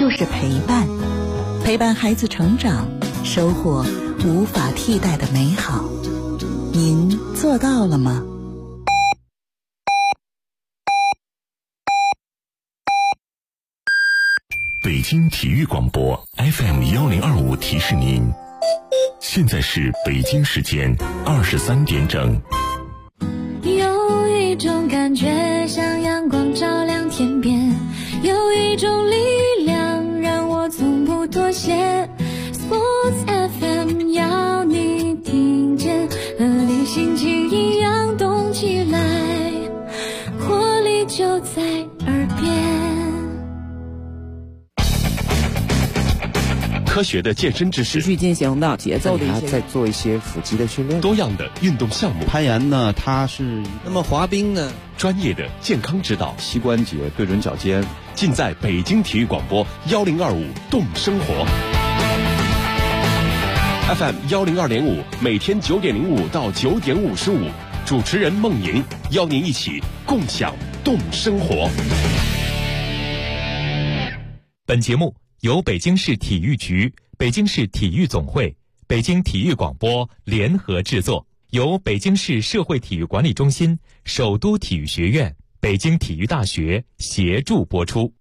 就是陪伴，陪伴孩子成长，收获无法替代的美好。您做到了吗？ 北京体育广播 FM1025提示您，现在是北京时间23点整。 有一种感觉像阳光照亮天边，有一种力量让我从不妥协。 Sports FM 要你听见，和你心情一样动起来，活力就在耳边。 科学的健身知识， 持续进行的节奏的一些， 在做一些腹肌的训练， 多样的运动项目。 攀岩呢，它是那么滑冰呢， 专业的健康指导， 膝关节对准脚尖， 尽在北京体育广播1025动生活 FM 102.5，每天9点05到9点55，主持人孟莹邀您一起共享动生活。 本节目由北京市体育局、北京市体育总会、北京体育广播联合制作，由北京市社会体育管理中心、首都体育学院、北京体育大学协助播出。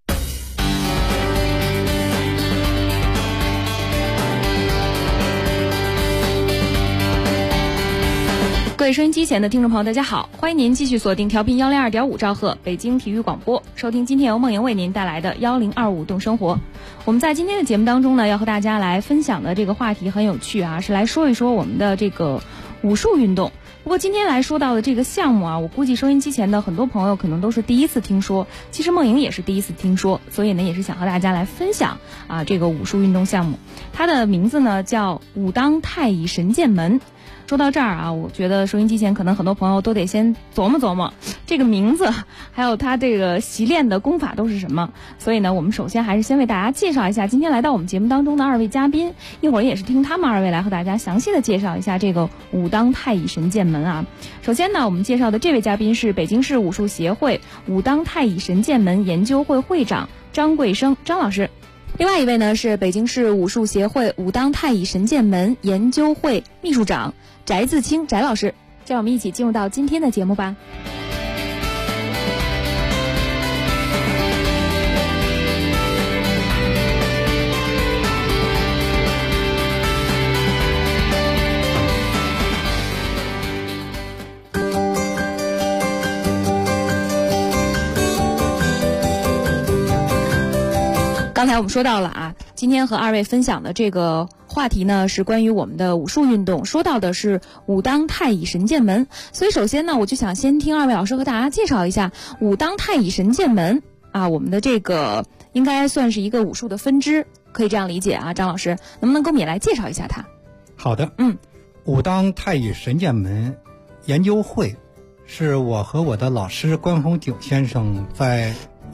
各位收音机前的听众朋友，大家好，欢迎您继续锁定调频102.5兆赫北京体育广播，收听今天由梦莹为您带来的1025动生活。我们在今天的节目当中呢，要和大家来分享的这个话题很有趣啊，是来说一说我们的这个武术运动。不过今天来说到的这个项目啊，我估计收音机前的很多朋友可能都是第一次听说，其实梦莹也是第一次听说，所以呢也是想和大家来分享啊这个武术运动项目。它的名字呢叫武当太乙神剑门。说到这儿啊，我觉得收音机前可能很多朋友都得先琢磨琢磨这个名字，还有它这个习练的功法都是什么。所以呢，我们首先还是先为大家介绍一下今天来到我们节目当中的二位嘉宾，一会儿也是听他们二位来和大家详细的介绍一下这个武当太乙神剑门啊。首先呢，我们介绍的这位嘉宾是北京市武术协会武当太乙神剑门研究会会长张贵生张老师。另外一位呢是北京市武术协会武当太乙神剑门研究会秘书长翟自清翟老师，让我们一起进入到今天的节目吧。刚才我们说到了啊，今天和二位分享的这个话题呢是关于我们的武术运动，说到的是武当太乙神剑门。所以首先呢，我就想先听二位老师和大家介绍一下武当太乙神剑门啊，我们的这个应该算是一个武术的分支，可以这样理解啊，张老师能不能给我们也来介绍一下它？ 好的，武当太乙神剑门研究会是我和我的老师关宏九先生在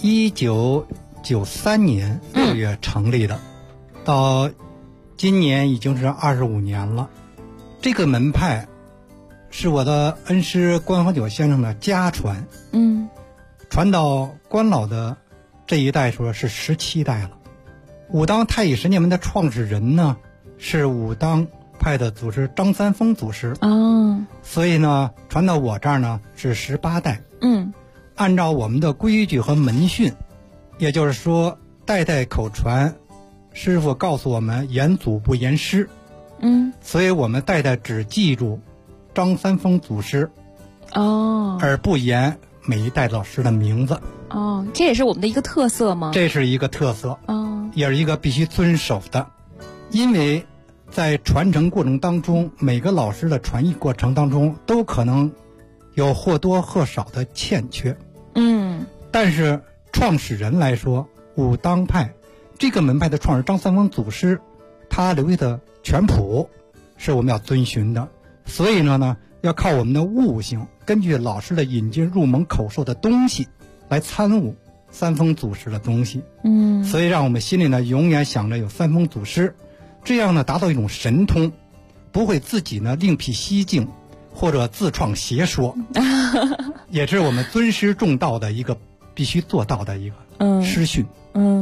1993年6月成立的，到今年已经是25年了。这个门派是我的恩师关宏九先生的家传，传到关老的这一代说是17代了。武当太乙神剑门的创始人呢是武当派的祖师张三丰祖师，所以呢传到我这儿呢是18代。按照我们的规矩和门训，也就是说代代口传，师傅告诉我们言祖不言师，所以我们代代只记住张三丰祖师，而不言每一代老师的名字。 这也是我们的一个特色吗？ 这是一个特色，也是一个必须遵守的。因为在传承过程当中，每个老师的传艺过程当中都可能有或多或少的欠缺，但是创始人来说，武当派这个门派的创始人张三丰祖师，他留下的全谱是我们要遵循的。所以呢，要靠我们的悟性，根据老师的引进入门口授的东西来参悟三丰祖师的东西。所以让我们心里呢永远想着有三丰祖师，这样呢达到一种神通，不会自己呢另辟蹊径或者自创邪说，也是我们尊师重道的一个必须做到的一个师训。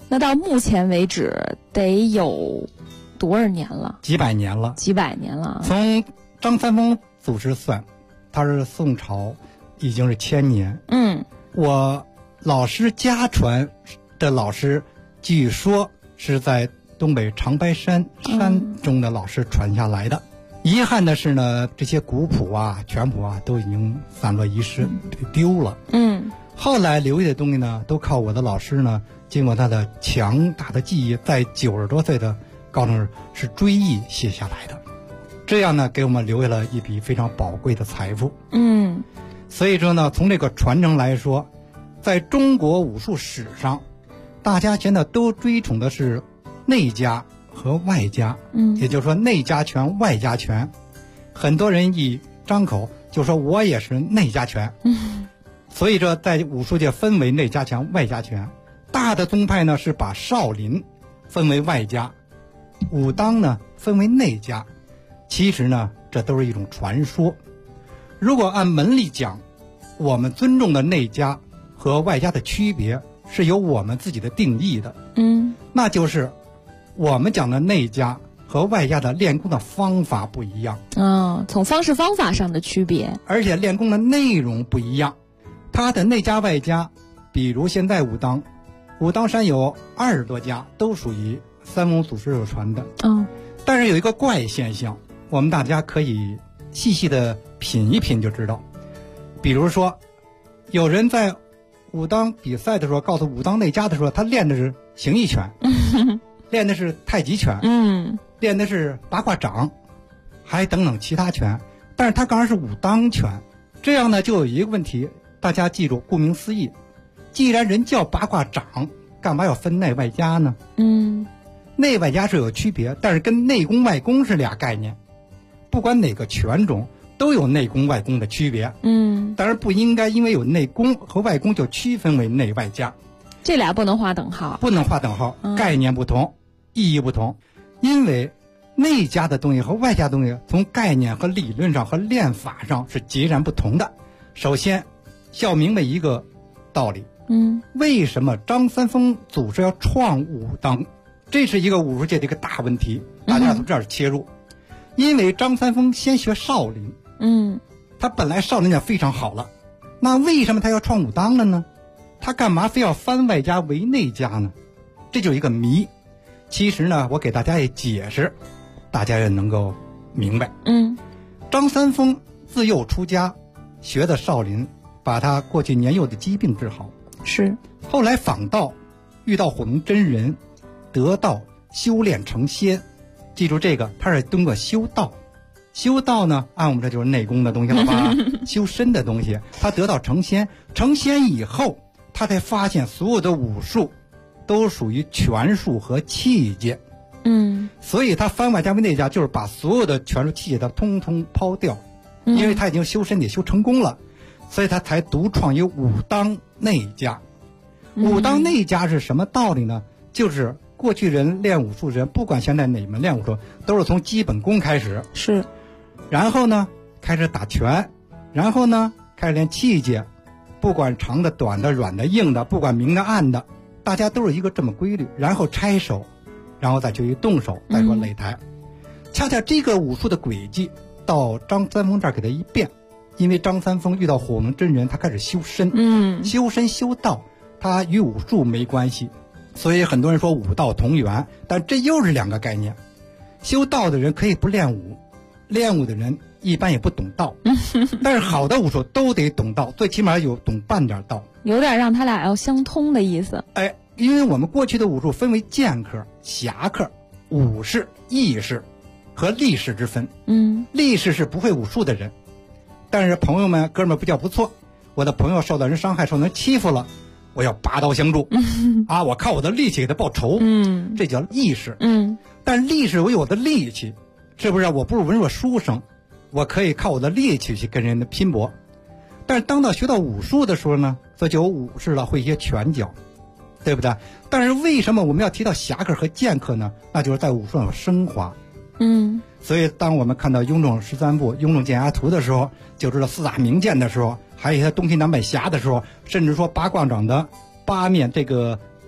那到目前为止得有多少年了？ 几百年了。 几百年了。 从张三丰祖师算，他是宋朝，已经是1000年。我老师家传的老师，据说是在东北长白山中的老师传下来的。遗憾的是呢，这些古谱啊、全谱啊都已经散落遗失，丢了。后来留下的东西呢，都靠我的老师呢，经过他的强大的记忆，在90多岁的高中是追忆写下来的。这样呢，给我们留下了一笔非常宝贵的财富。所以说呢，从这个传承来说，在中国武术史上，大家现在都追崇的是内家和外家。也就是说内家拳、外家拳。很多人一张口就说我也是内家拳。所以说在武术界分为内家拳、外家拳。大的宗派呢是把少林分为外家，武当呢分为内家。其实呢，这都是一种传说。如果按门里讲，我们尊重的内家和外家的区别是有我们自己的定义的。那就是我们讲的内家和外家的练功的方法不一样。 从方式方法上的区别， 而且练功的内容不一样。它的内家外家，比如现在武当山有20多家，都属于三丰祖师所传的。但是有一个怪现象，我们大家可以细细的品一品就知道。比如说，有人在武当比赛的时候，告诉武当内家的时候，他练的是形意拳，练的是太极拳，练的是八卦掌，还等等其他拳，但是他刚好是武当拳。这样呢，就有一个问题，大家记住，顾名思义，既然人叫八卦掌，干嘛要分内外家呢？内外家是有区别，但是跟内功外功是俩概念。不管哪个拳种都有内功外功的区别。当然不应该因为有内功和外功就区分为内外家， 这俩不能划等号。 不能划等号，概念不同，意义不同。因为内家的东西和外家的东西从概念和理论上和练法上是截然不同的。首先要明白一个道理，为什么张三丰祖师要创武当？这是一个武术界的一个大问题，大家从这儿切入。因为张三丰先学少林，他本来少林就非常好了，那为什么他要创武当了呢？他干嘛非要翻外家为内家呢？这就是一个谜。其实呢，我给大家也解释，大家也能够明白。张三丰自幼出家，学的少林，把他过去年幼的疾病治好。 是。后来访道，遇到火龙真人，得道修炼成仙。记住这个，他是通过修道。修道呢，按我们这就是内功的东西了吧？修身的东西，他得道成仙。成仙以后，他才发现所有的武术都属于拳术和器械。所以他翻外家为内家，就是把所有的拳术器械他通通抛掉。因为他已经修身体修成功了，所以他才独创一武当内家。武当内家是什么道理呢？就是过去人练武术人，不管现在哪门练武术，都是从基本功开始。 是。 然后呢，开始打拳，然后呢，开始练器械，不管长的、短的、软的、硬的，不管明的、暗的，大家都是一个这么规律。然后拆手，然后再去动手，再说擂台。恰恰这个武术的轨迹，到张三丰这儿给他一变。因为张三丰遇到火龙真人，他开始修身，修身修道，他与武术没关系。所以很多人说武道同源，但这又是两个概念。修道的人可以不练武，练武的人一般也不懂道。但是好的武术都得懂道，最起码有懂半点道， 有点让他俩要相通的意思。 因为我们过去的武术分为剑客、侠客、武士、义士和力士之分。力士是不会武术的人，但是朋友们哥们不叫不错，我的朋友受到人伤害，受到人欺负了，我要拔刀相助。我靠我的力气给他报仇。这叫义士。但是力士我有我的力气，是不是？我不是文弱书生，我可以靠我的力气去跟人的拼搏。但是当到学到武术的时候呢，这就有武士了，会一些拳脚，对不对？但是为什么我们要提到侠客和剑客呢？那就是在武术上有升华。所以当我们看到《雍正13部》《雍正剑侠图》的时候，就知道四大名剑的时候，还有一些东西南北侠的时候，甚至说八卦掌的八面这个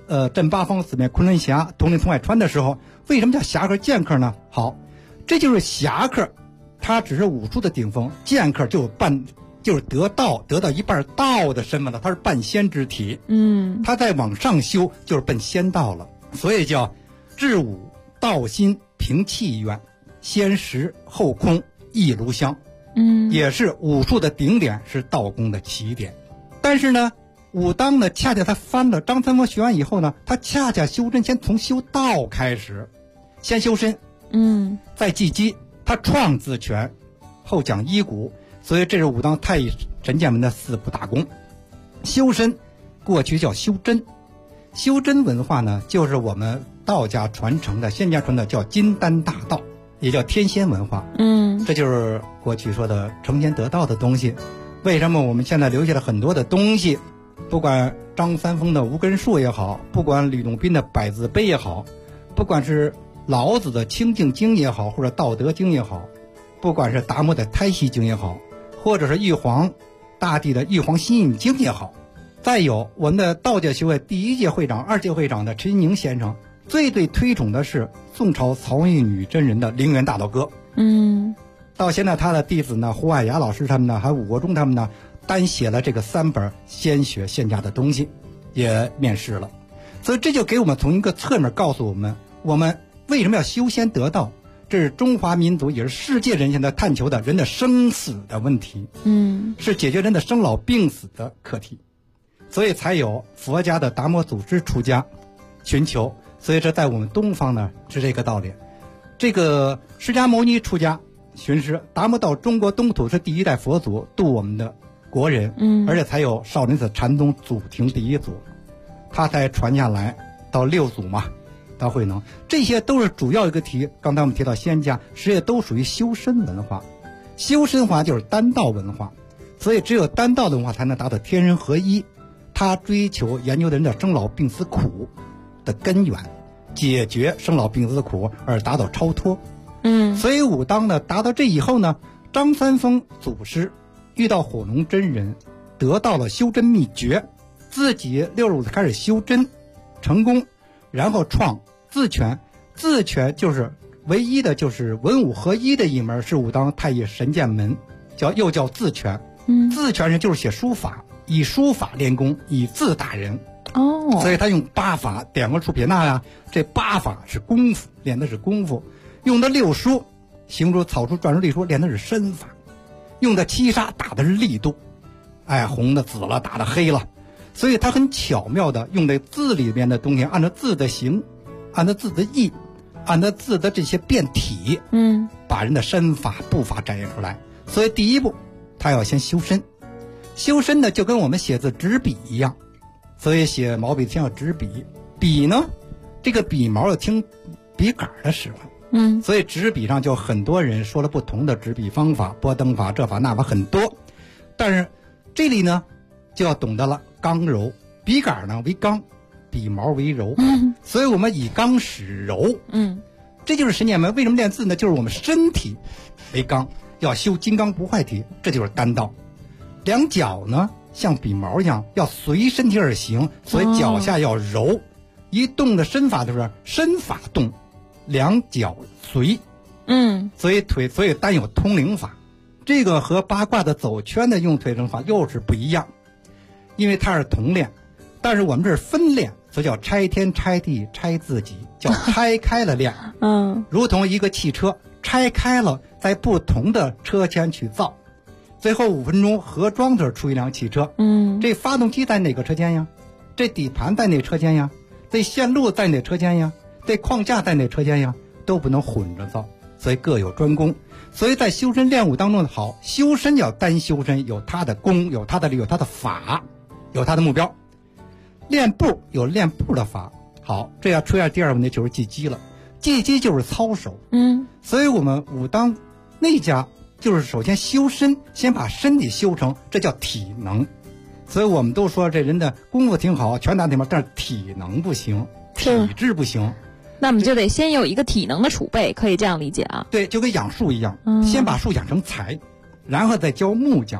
镇八方，四面昆仑峡，统领从外川的时候，为什么叫侠客剑客呢？好，这就是侠客，他只是武术的顶峰，剑客就是得道一半道的身份了，他是半仙之体。他再往上修就是奔仙道了，所以叫至武道心平气远，先实后空一炉香。也是武术的顶点，是道功的起点。但是呢，武当呢，恰恰他翻了张三丰学完以后呢，他恰恰修真先从修道开始，先修身，再技击，他创自拳，后讲医骨，所以这是武当太乙神剑门的4部大功。修身，过去叫修真，修真文化呢，就是我们道家传承的仙家传的叫金丹大道，也叫天仙文化。这就是过去说的成仙得道的东西。为什么我们现在留下了很多的东西，不管张三丰的无根树也好，不管吕洞宾的百字碑也好，不管是老子的清净经也好，或者道德经也好，不管是达摩的胎息经也好，或者是玉皇大帝的玉皇心印经也好，再有我们的道教协会第1届会长、2届会长的陈宁先生最推崇的是宋朝曹玉女真人的灵元大道歌。到现在他的弟子呢，胡海牙老师他们呢，还有武国忠他们呢，单写了这个3本仙学仙家的东西，也面世了。所以这就给我们从一个侧面告诉我们为什么要修仙得道，这是中华民族也是世界人现在探求的人的生死的问题，是解决人的生老病死的课题，所以才有佛家的达摩祖师出家寻求。所以这在我们东方呢是这个道理。这个释迦牟尼出家寻师，达摩到中国东土是第1代佛祖，度我们的国人，而且才有少林寺禅宗祖庭第1祖，他才传下来到6祖嘛，到慧能，这些都是主要一个题。刚才我们提到仙家，实际都属于修身文化，修身文化就是丹道文化，所以只有丹道的文化才能达到天人合一。他追求研究的人的生老病死苦的根源，解决生老病死的苦而达到超脱。所以武当呢，达到这以后呢，张三丰祖师遇到火龙真人，得到了修真秘诀，自己65岁开始修真成功，然后创自拳。自拳就是唯一的，就是文武合一的一门，是武当太乙神剑门，又叫自拳。自拳是就是写书法，以书法练功，以字打人。所以他用8法，点个出撇捺呀，这8法是功夫，练的是功夫。用的6书，行书、草书、篆书、隶书，练的是身法。用的7杀，打的是力度，红的紫了，打的黑了。所以他很巧妙的用这字里面的东西，按照字的形，按照字的意，按照字的这些变体，把人的身法步法展现出来。所以第1步他要先修身。修身呢，就跟我们写字执笔一样，所以写毛笔先要执笔。笔呢，这个笔毛要听笔杆的使唤。所以执笔上就很多人说了不同的执笔方法，波登法、这法那法很多，但是这里呢就要懂得了刚柔，笔杆呢为刚，笔毛为柔，所以我们以刚使柔。这就是神剑门为什么练字呢？就是我们身体为刚，要修金刚不坏体，这就是丹道。两脚呢像笔毛一样，要随身体而行，所以脚下要柔。一动的身法就是身法动，两脚随，所以单有通灵法，这个和八卦的走圈的用腿正法又是不一样，因为它是同练，但是我们这是分练，所以叫拆天拆地拆自己，叫拆开了练。如同一个汽车拆开了，在不同的车间去造，最后5分钟合装的出一辆汽车。这发动机在哪个车间呀？这底盘在哪车间呀？这线路在哪车间呀？这框架在哪车间呀？都不能混着造，所以各有专攻。所以在修身练武当中的好，修身要单修身，有他的功，有他的理，有他的法，有他的目标。练步有练步的法。好，这要出现第二个问题，就是技击了。技击就是操守。所以我们武当那家就是首先修身，先把身体修成，这叫体能。所以我们都说这人的功夫挺好，拳打挺好，但是体能不行，体质不行。 那么就得先有一个体能的储备，可以这样理解啊？ 对，就跟养树一样，先把树养成材，然后再教木匠，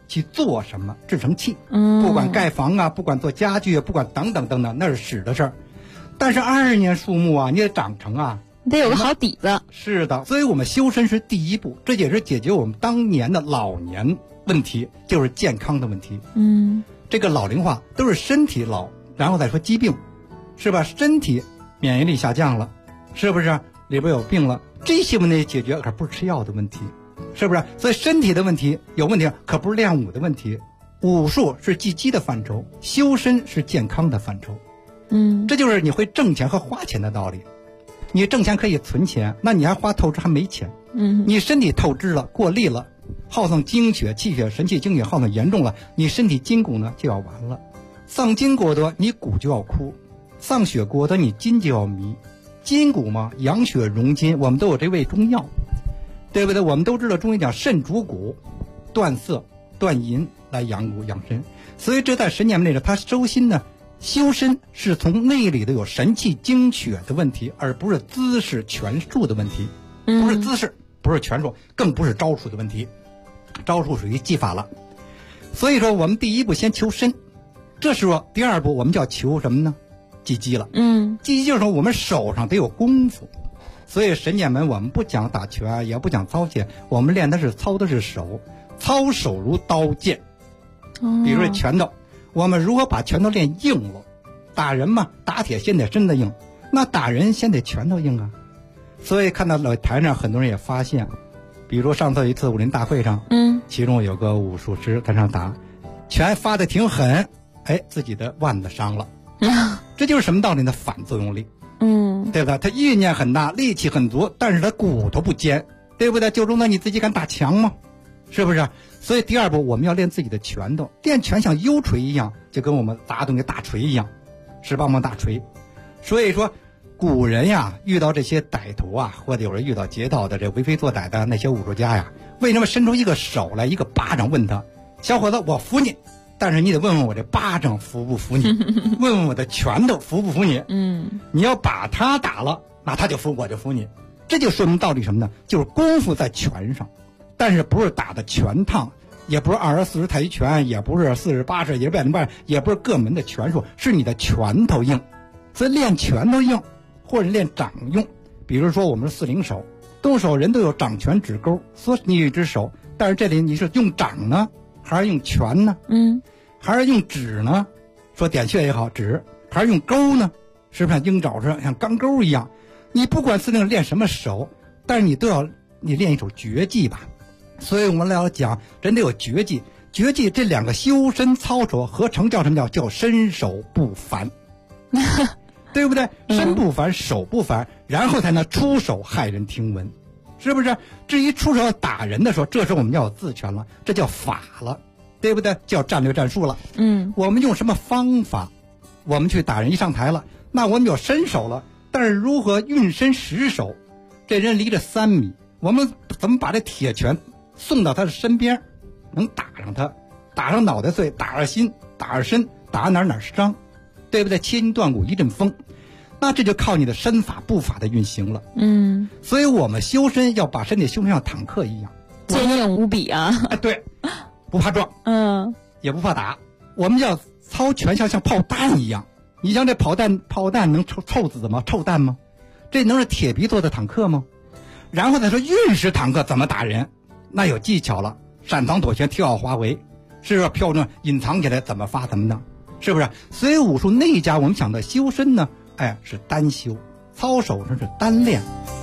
去做什么制成器，不管盖房啊，不管做家具啊，不管等等等等，那是使的事儿。但是20年树木啊，你得长成啊， 得有个好底子。 是的，所以我们修身是第一步，这也是解决我们当年的老年问题，就是健康的问题。这个老龄化都是身体老，然后再说疾病，是吧？身体免疫力下降了，是不是？里边有病了，这些问题解决可不是吃药的问题，是不是？所以身体的问题有问题，可不是练武的问题。武术是技击的范畴，修身是健康的范畴。这就是你会挣钱和花钱的道理。你挣钱可以存钱，那你还花透支还没钱。你身体透支了，过力了，耗丧精血、气血、神气、精血耗丧严重了，你身体筋骨呢就要完了。丧筋过多，你骨就要枯；丧血过多，你筋就要迷。筋骨嘛，养血荣筋，我们都有这味中药，对不对？我们都知道中医讲肾主骨，断色断淫来养骨养身，所以这在神年内呢，他收心呢，修身是从内里的有神气精血的问题，而不是姿势拳术的问题，不是姿势，不是拳术，更不是招数的问题，招数属于技法了。所以说我们第一步先求身，这时候第二步我们就要求什么呢？技击了。技击就是说我们手上得有功夫，所以神剑门我们不讲打拳，也不讲操剑，我们练的是操的是手，操手如刀剑。比如说拳头，我们如何把拳头练硬了？打人嘛，打铁先得身子硬，那打人先得拳头硬啊。所以看到老台上很多人也发现，比如上次有一次武林大会上，其中有个武术师在上打，拳发的挺狠，自己的腕子伤了。这就是什么道理呢？反作用力。对吧？他意念很大，力气很足，但是他骨头不坚，对不对？就说那你自己敢打墙吗？是不是？所以第二步我们要练自己的拳头，练拳像幽锤一样，就跟我们砸东西大锤一样，是棒棒大锤。所以说古人呀，遇到这些歹徒啊，或者有人遇到劫盗的这为非作歹的那些武术家呀，为什么伸出一个手来，一个巴掌问他，小伙子我服你，但是你得问问我这巴掌服不服你，问问我的拳头服不服你。你要把他打了，那他就服，我就服你。这就说明道理什么呢？就是功夫在拳上，但是不是打的拳趟，也不是20、40太极拳，也不是40、80，也不是180，也不是各门的拳术，是你的拳头硬。所以练拳头硬，或者练掌用。比如说我们是4灵手，动手人都有掌拳指勾，说你有一只手，但是这里你是用掌呢，还是用拳呢？还是用指呢？说点穴也好，指，还是用钩呢？是不是像鹰爪似的，像钢钩一样？你不管司令练什么手，但是你练一手绝技吧。所以我们要讲人得有绝技，绝技这两个修身操手合成叫什么？叫身手不凡。对不对？身不凡，手不凡，然后才能出手骇人听闻，是不是？至于出手打人的时候，这时候我们要有自权了，这叫法了，对不对？叫战略战术了。我们用什么方法？我们去打人，一上台了，那我们有身手了，但是如何运身实手？这人离着3米，我们怎么把这铁拳送到他的身边，能打上他，打上脑袋碎，打上心，打上身，打上哪伤，对不对？切筋断骨一阵风，那这就靠你的身法步法的运行了。所以我们修身要把身体修成像坦克一样， 坚硬无比啊！ 对，不怕撞，也不怕打。我们要操拳像炮弹一样。你像这炮弹能臭子吗？臭弹吗？这能是铁皮做的坦克吗？然后再说运式坦克怎么打人，那有技巧了，闪藏躲旋，跳跃滑回，是不是？漂亮隐藏起来怎么发怎么弄，是不是？所以武术内家我们想的修身呢，是单修，操手呢是单练。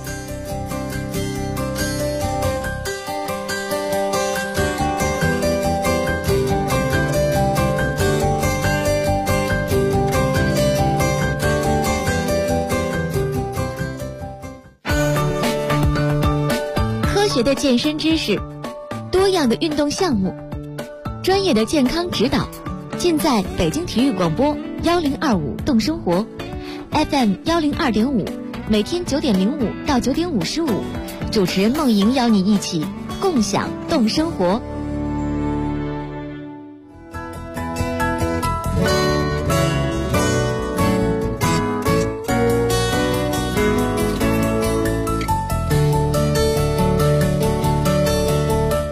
科学的健身知识，多样的运动项目，专业的健康指导，尽在北京体育广播1025动生活 FM 102.5，每天9点05到9点55，主持人梦莹邀你一起共享动生活。 所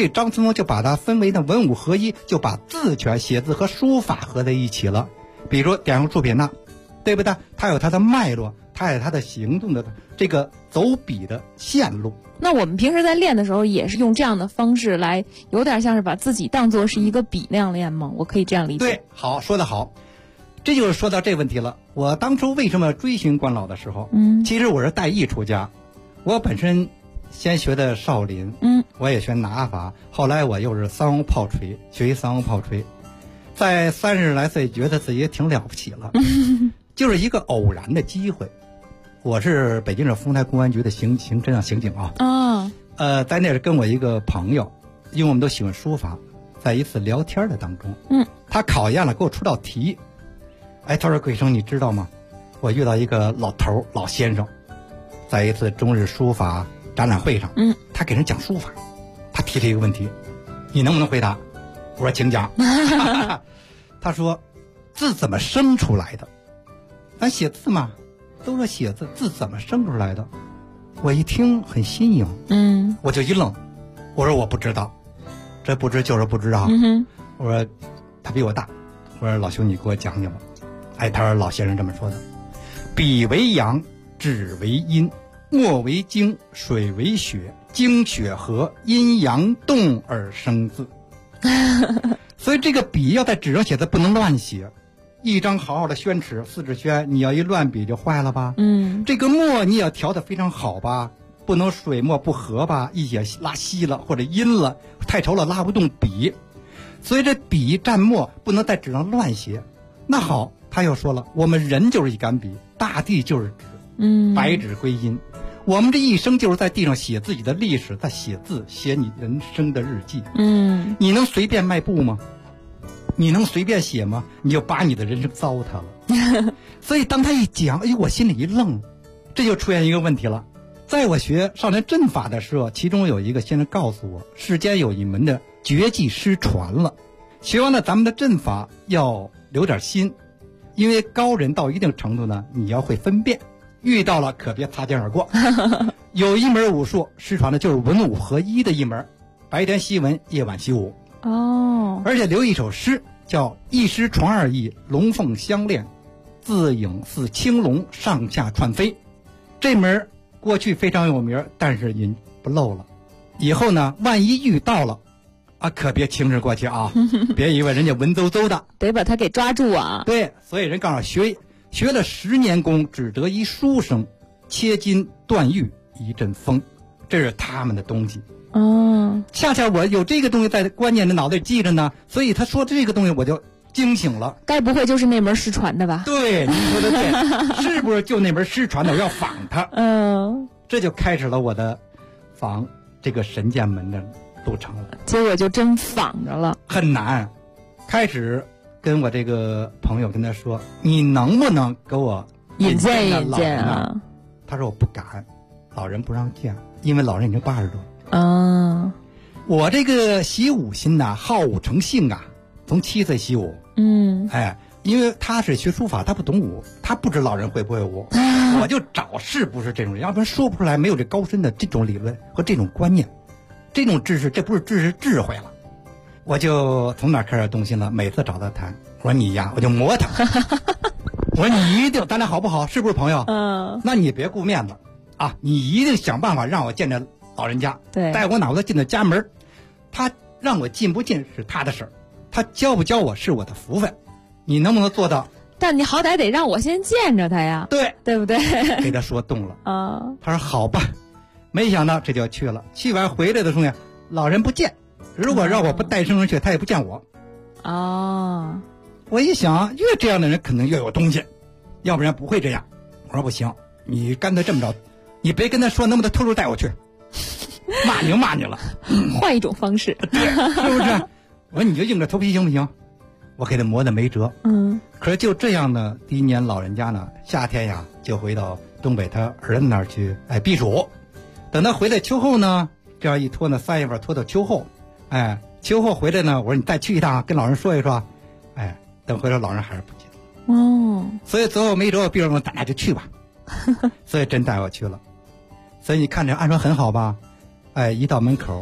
以张春风就把它分为的文武合一，就把字权、写字和书法合在一起了。比如点上竖撇捺，对不对？它有它的脉络，它有它的行动的这个走笔的线路。 那我们平时在练的时候，也是用这样的方式来，有点像是把自己当作是一个笔那样练吗？我可以这样理解。 对，好，说得好。这就是说到这问题了。我当初为什么追寻关老的时候，其实我是带艺出家。我本身先学的少林，我也学拿法，后来我又是三王炮锤，学习三王炮锤，在30来岁觉得自己也挺了不起了，就是一个偶然的机会。我是北京市丰台公安局的刑侦刑警啊。在那儿跟我一个朋友，因为我们都喜欢书法，在一次聊天的当中，他考验了，给我出道题。他说桂生，你知道吗？我遇到一个老先生，在一次中日书法展览会上，他给人讲书法，他提了一个问题，你能不能回答？我说请讲。他说字怎么生出来的？咱写字嘛，都说写字，字怎么生出来的？我一听很新颖，我就一愣，我说我不知道，这不知就是不知道。我说他比我大，我说老兄你给我讲讲吧。他说老先生这么说的：笔为阳，纸为阴，墨为精，水为血，精血合，阴阳动而生字。所以这个笔要在纸上写字不能乱写，一张好好的宣纸4纸宣，你要一乱笔就坏了吧。这个墨你也要调得非常好吧，不能水墨不合吧，一写拉稀了或者阴了，太稠了拉不动笔。所以这笔蘸墨不能在纸上乱写。那好，他又说了，我们人就是一杆笔，大地就是纸，白纸归阴。我们这一生就是在地上写自己的历史，在写字，写你人生的日记。你能随便迈步吗？你能随便写吗？你就把你的人生糟蹋了。所以当他一讲，我心里一愣，这就出现一个问题了。在我学少年阵法的时候，其中有一个先生告诉我，世间有一门的绝技失传了。学完了咱们的阵法要留点心，因为高人到一定程度呢，你要会分辨，遇到了可别擦肩而过。有一门武术失传的就是文武合一的一门，白天习文，夜晚习武。而且留一首诗叫一诗传二意，龙凤相恋，自影似青龙，上下串飞。这门过去非常有名，但是也不漏了。以后呢，万一遇到了可别轻视过去啊，别以为人家文绉绉的， 得把它给抓住啊。 对，所以人告诉学了10年功，只得一书生，切金断玉一阵风，这是他们的东西。恰恰我有这个东西在关键的脑袋记着呢，所以他说这个东西我就惊醒了。 该不会就是那门失传的吧？ 对，你说的对，是不是就那门失传的？我要仿他。这就开始了我的仿这个神剑门的路程了。 结果就真仿着了， 很难。开始跟我这个朋友跟他说，你能不能给我引荐啊？ 他说我不敢，老人不让见，因为老人已经80多。我这个习武心呐，好武成性啊，从7岁习武。因为他是学书法，他不懂武，他不知老人会不会武，我就找是不是这种人，要不然说不出来，没有这高深的这种理论和这种观念，这种知识，这不是知识，智慧了。我就从哪开始动心了，每次找他谈，我说你呀，我就磨他，我说你一定，咱俩好不好？是不是朋友？那你别顾面子啊，你一定想办法让我见着老人家， 对， 带我脑子进到家门。他让我进不进是他的事儿，他教不教我是我的福分，你能不能做到？ 但你好歹得让我先见着他呀，对不对？ 给他说动了他说好吧。没想到这就去了，去完回来的时候老人不见，如果让我不带生人去，他也不见我。我一想，越这样的人可能越有东西，要不然不会这样。我说不行，你干脆这么着，你别跟他说能不能偷偷带我去，骂你了， 换一种方式， 对，是不是？我说你就硬着头皮行不行？我给他磨得没辙。可是就这样呢，第一年老人家呢，夏天呀就回到东北他儿子那儿去避暑。等他回来秋后呢，这样一拖呢，3月份拖到秋后，秋后回来呢，我说你再去一趟，跟老人说一说，等回来老人还是不见。所以最后没辙，逼着我咱俩就去吧。所以真带我去了。所以你看这安装很好吧？一到门口，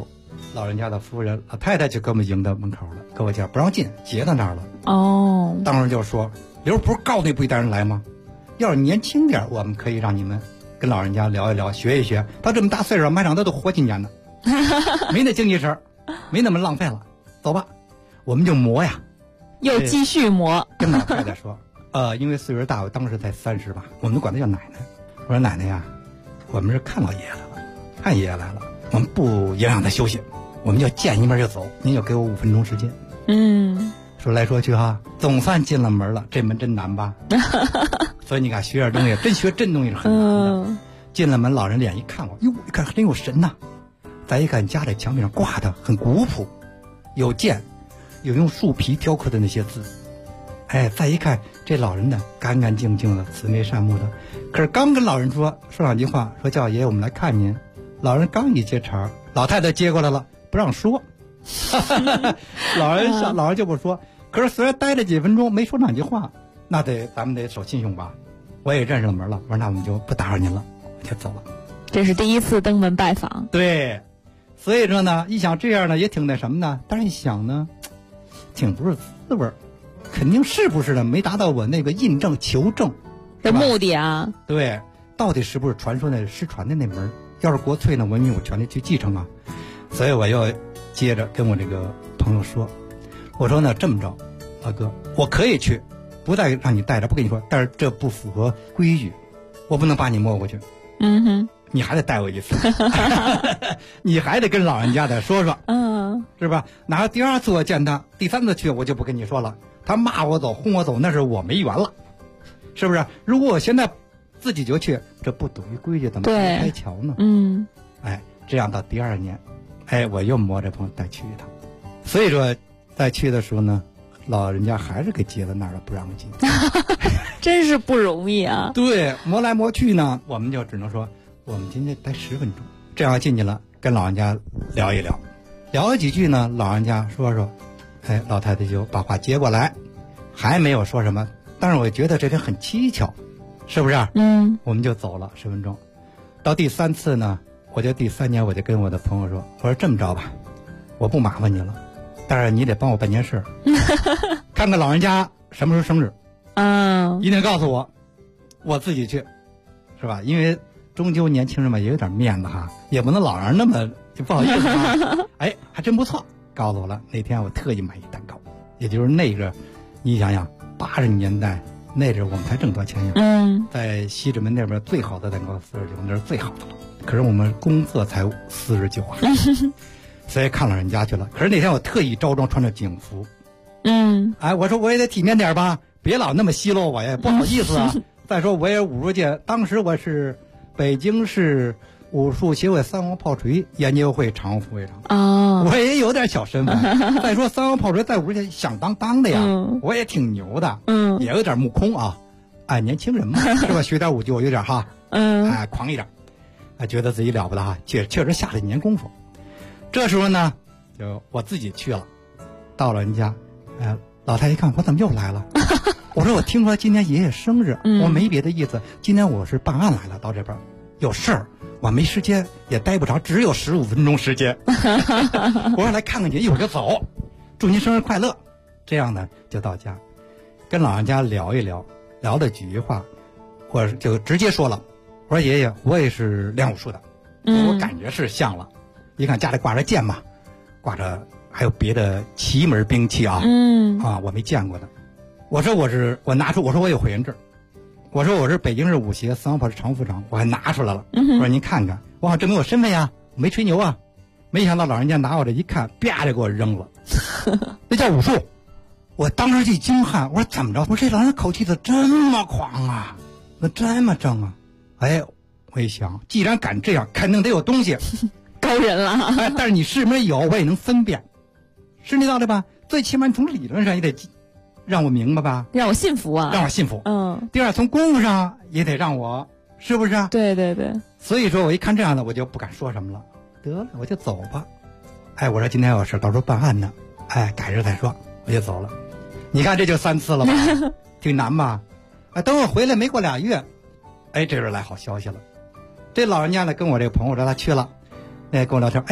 老人家的夫人老太太就给我们迎到门口了，给我家不让进，截到那儿了。 哦， 当时就说，刘不是告诉你不许带人来吗？要是年轻点，我们可以让你们跟老人家聊一聊，学一学。他这么大岁数，满场他都活几年呢，没那精气神，没那么浪费了。走吧，我们就磨呀， 又继续磨。 跟老太太说，因为岁数大，我当时才30吧，我们管她叫奶奶。我说奶奶呀，我们是看老爷爷来了，看爷爷来了，我们不影响他休息，我们就见一面就走，您就给我5分钟时间。说来说去哈，总算进了门了，这门真难吧？所以你看，学点东西，真学真东西是很难的。进了门，老人脸一看我，哟，一看真有神呐！再一看家里墙壁上挂的很古朴，有剑，有用树皮雕刻的那些字。再一看这老人呢，干干净净的，慈眉善目的。可是刚跟老人说两句话，说叫爷爷我们来看您，老人刚一接茬，老太太接过来了，不让说。老人就不说。可是虽然待了几分钟没说两句话，那咱们得守信用吧。我也认识了门了，我说那我们就不打扰您了，我就走了。 这是第一次登门拜访。 对，所以说呢，一想这样呢也挺那什么呢，但是一想呢，挺不是滋味儿，肯定是不是呢？没达到我那个印证求证的目的啊。 对，到底是不是传说那失传的那门？要是国粹呢，文明有权利去继承啊。所以我又接着跟我这个朋友说，我说呢这么着，老哥，我可以去，不再让你带着，不跟你说，但是这不符合规矩，我不能把你摸过去。你还得带我一次，你还得跟老人家再说说，是吧？哪怕第2次我见他，第3次去我就不跟你说了，他骂我走，轰我走，那是我没缘了，是不是？如果我现在自己就去，这不等于规矩，怎么开桥呢？这样到第2年，我又摸着朋友再去一趟，所以说再去的时候呢，老人家还是给接到那儿了，不让我进， 真是不容易啊。 对，磨来磨去呢，我们就只能说，我们今天待10分钟，这样进去了，跟老人家聊一聊，聊了几句呢，老人家说，老太太就把话接过来，还没有说什么，但是我觉得这人很蹊跷，是不是？我们就走了10分钟。到第3次呢，我就第3年我就跟我的朋友说，我说这么着吧，我不麻烦你了，但是你得帮我办件事，看看老人家什么时候生日，一定告诉我，我自己去，是吧？因为终究年轻人嘛也有点面子哈，也不能老让人那么就不好意思啊。还真不错，告诉我了。那天我特意买一蛋糕，也就是那个，你想想80年代那阵我们才挣多钱呀。在西直门那边最好的蛋糕49，那是最好的了。可是我们工资才49啊，所以看老人家去了。可是那天我特意着装穿着警服，我说我也得体面点吧，别老那么奚落我呀，不好意思啊。再说我也武术界，当时我是北京市武术协会3王炮锤研究会常务副会长，我也有点小身份。再说3王炮锤在武术界响当当的呀，我也挺牛的，也有点目空啊，年轻人嘛，是吧？学点武就有点哈，狂一点，觉得自己了不得哈，确实下了1年功夫。这时候呢，就我自己去了，到了人家，老太太一看我怎么又来了？我说我听说今天爷爷生日，我没别的意思，今天我是办案来了，到这边有事儿，我没时间，也待不着，只有15分钟时间。我说来看看您，一会儿就走，祝您生日快乐。这样呢，就到家，跟老人家聊一聊，聊了几句话，我就直接说了，我说爷爷，我也是练武术的，我感觉是像了。一看家里挂着剑嘛，挂着还有别的奇门兵器啊，我没见过的。我说我拿出，我说我有会员证，我说我是北京市武协3王炮是常副长，我还拿出来了。我说您看看，我好证明我身份呀，我没吹牛啊。没想到老人家拿我这一看，啪就给我扔了，那叫武术。我当时就惊汗，我说怎么着？我说这老人口气怎么这么狂啊？那这么正啊？我一想，既然敢这样，肯定得有东西。 高人了。 但是你是没有，我也能分辨，是那道理吧？最起码从理论上也得让我明白吧， 让我信服啊， 让我信服。第二，从功夫上也得让我，是不是啊？ 对对对。 所以说我一看这样的，我就不敢说什么了。得了，我就走吧。我说今天有事，到时候办案呢。改日再说，我就走了。你看这就3次了吧，挺难吧？等我回来没过2月，这时候来好消息了。这老人家呢跟我这个朋友说他去了，跟我聊天，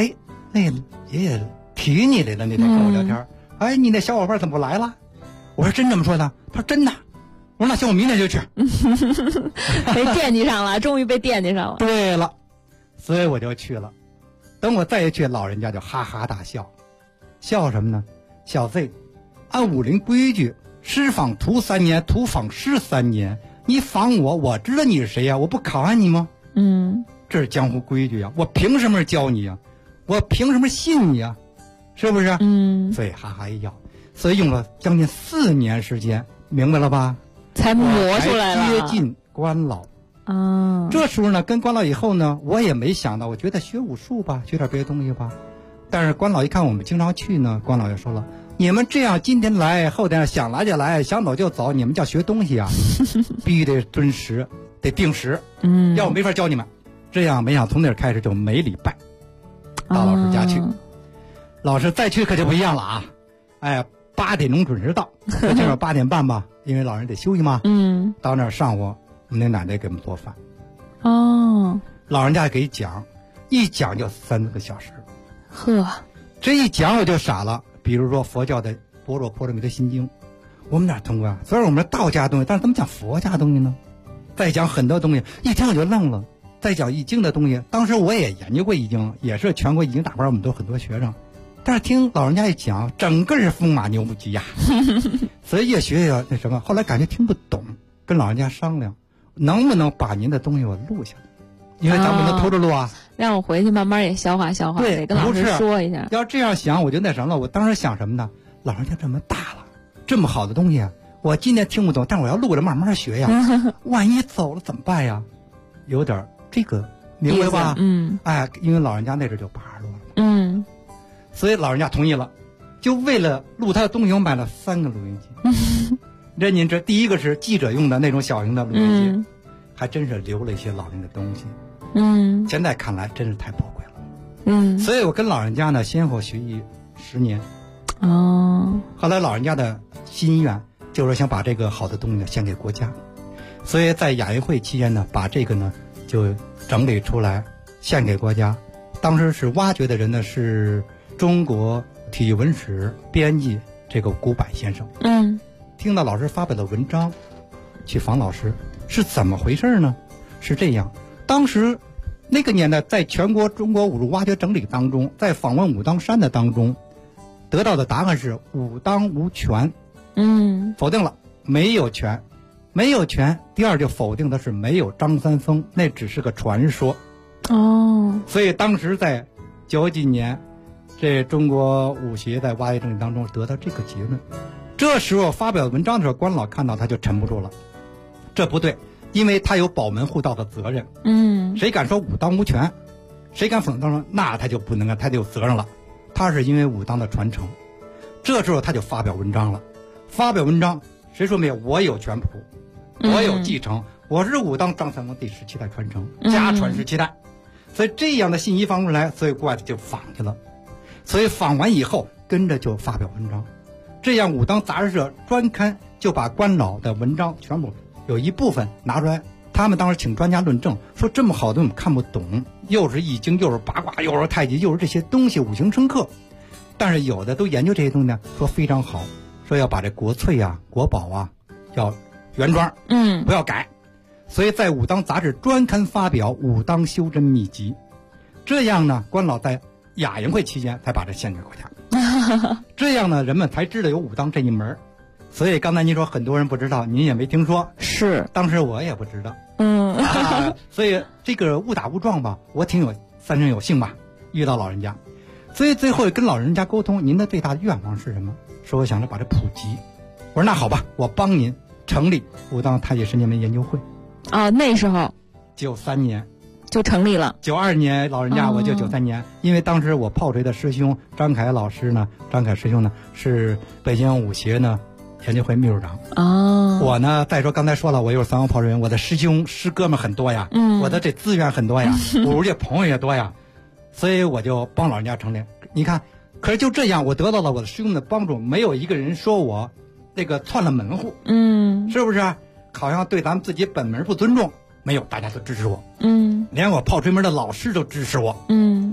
那爷爷提你来了，那天跟我聊天，哎，你那小伙伴怎么不来了？我说真这么说的？他说真的。我说那行，我明天就去。 被惦记上了，终于被惦记上了。 对了，所以我就去了。等我再一去，老人家就哈哈大笑，笑什么呢？小子，按武林规矩，师访徒3年，徒访师3年。你访我，我知道你是谁呀？我不考验你吗？这是江湖规矩呀，我凭什么教你呀？我凭什么信你呀？是不是？所以哈哈一笑，所以用了将近4年时间，明白了吧？ 才磨出来了， 接近关老。这时候呢，跟关老以后呢，我也没想到，我觉得学武术吧，学点别的东西吧。但是关老一看我们经常去呢，关老就说了：“你们这样今天来，后天想来就来，想走就走，你们叫学东西啊，必须得遵时，得定时，要我没法教你们。”这样没想从那儿开始就每礼拜到老师家去。老师再去可就不一样了啊！哎，8点钟准时到，最起码8点半吧，因为老人得休息嘛。到那儿上午，我们那奶奶给我们做饭。老人家给讲，一讲就3个小时。 呵， 这一讲我就傻了。比如说佛教的《般若波罗蜜多心经》，我们哪通过啊？虽然我们是道家东西，但是怎么讲佛家东西呢？再讲很多东西，一听我就愣了。再讲易经的东西，当时我也研究过易经，也是全国易经大班，我们都很多学生。但是听老人家一讲，整个是风马牛不及呀，所以越学越那什么。后来感觉听不懂，跟老人家商量，能不能把您的东西我录下来？因为咱们能偷着录啊。 让我回去慢慢也消化消化，得跟老师说一下。 要这样想，我就那什么了。我当时想什么呢？老人家这么大了，这么好的东西，我今天听不懂，但我要录着慢慢学呀。万一走了怎么办呀？有点这个明白吧？哎，因为老人家那阵就80多了。所以老人家同意了，就为了录他的东西，我买了3个录音机。这您这第一个是记者用的那种小型的录音机，还真是留了一些老人的东西。现在看来真是太宝贵了。所以我跟老人家呢先后学艺10年。后来老人家的心愿就是想把这个好的东西呢献给国家，所以在亚运会期间呢，把这个呢就整理出来献给国家。当时是挖掘的人呢是中国体育文史编辑这个古柏先生。听到老师发表的文章，去访老师是怎么回事呢？是这样，当时那个年代，在全国中国武术挖掘整理当中，在访问武当山的当中，得到的答案是武当无权。否定了，没有权，没有权。第二就否定的是没有张三丰，那只是个传说。所以当时在90几年，这中国武协在挖掘整理当中得到这个结论。这时候发表文章的时候，关老看到他就沉不住了，这不对，因为他有保门护道的责任。谁敢说武当无权，谁敢否定，那他就不能，他就有责任了。他是因为武当的传承。这时候他就发表文章了，发表文章谁说没有？我有权谱，我有继承，我是武当张三丰第17代传承，家传17代。所以这样的信息放出来，所以国外就访去了。所以访完以后，跟着就发表文章。这样武当杂志社专刊就把关老的文章全部有一部分拿出来，他们当时请专家论证，说这么好的东西我们看不懂，又是易经，又是八卦，又是太极，又是这些东西五行生克。但是有的都研究这些东西呢，说非常好，说要把这国粹啊、国宝啊要原装，不要改。所以在武当杂志专刊发表《武当修真秘籍》，这样呢，关老在亚运会期间才把这献给国家。这样呢，人们才知道有武当这一门。所以刚才您说很多人不知道，您也没听说， 是当时我也不知道。所以这个误打误撞吧，我三生有幸吧，遇到老人家。所以最后跟老人家沟通，您的最大的愿望是什么？说我想着把这普及。我说那好吧，我帮您成立武当太极神剑门研究会。 那时候 93年就成立了。 92年老人家我就93年，因为当时我炮锤的师兄张凯老师呢，张凯师兄呢是北京武协呢研究会秘书长。我呢再说刚才说了，我又是3王炮锤员，我的师兄师哥们很多呀，我的这资源很多呀，武术界朋友也多呀，所以我就帮老人家成立。你看，可是就这样，我得到了我的师兄的帮助，没有一个人说我那个窜了门户，是不是？好像对咱们自己本门不尊重，没有，大家都支持我，连我炮锤门的老师都支持我，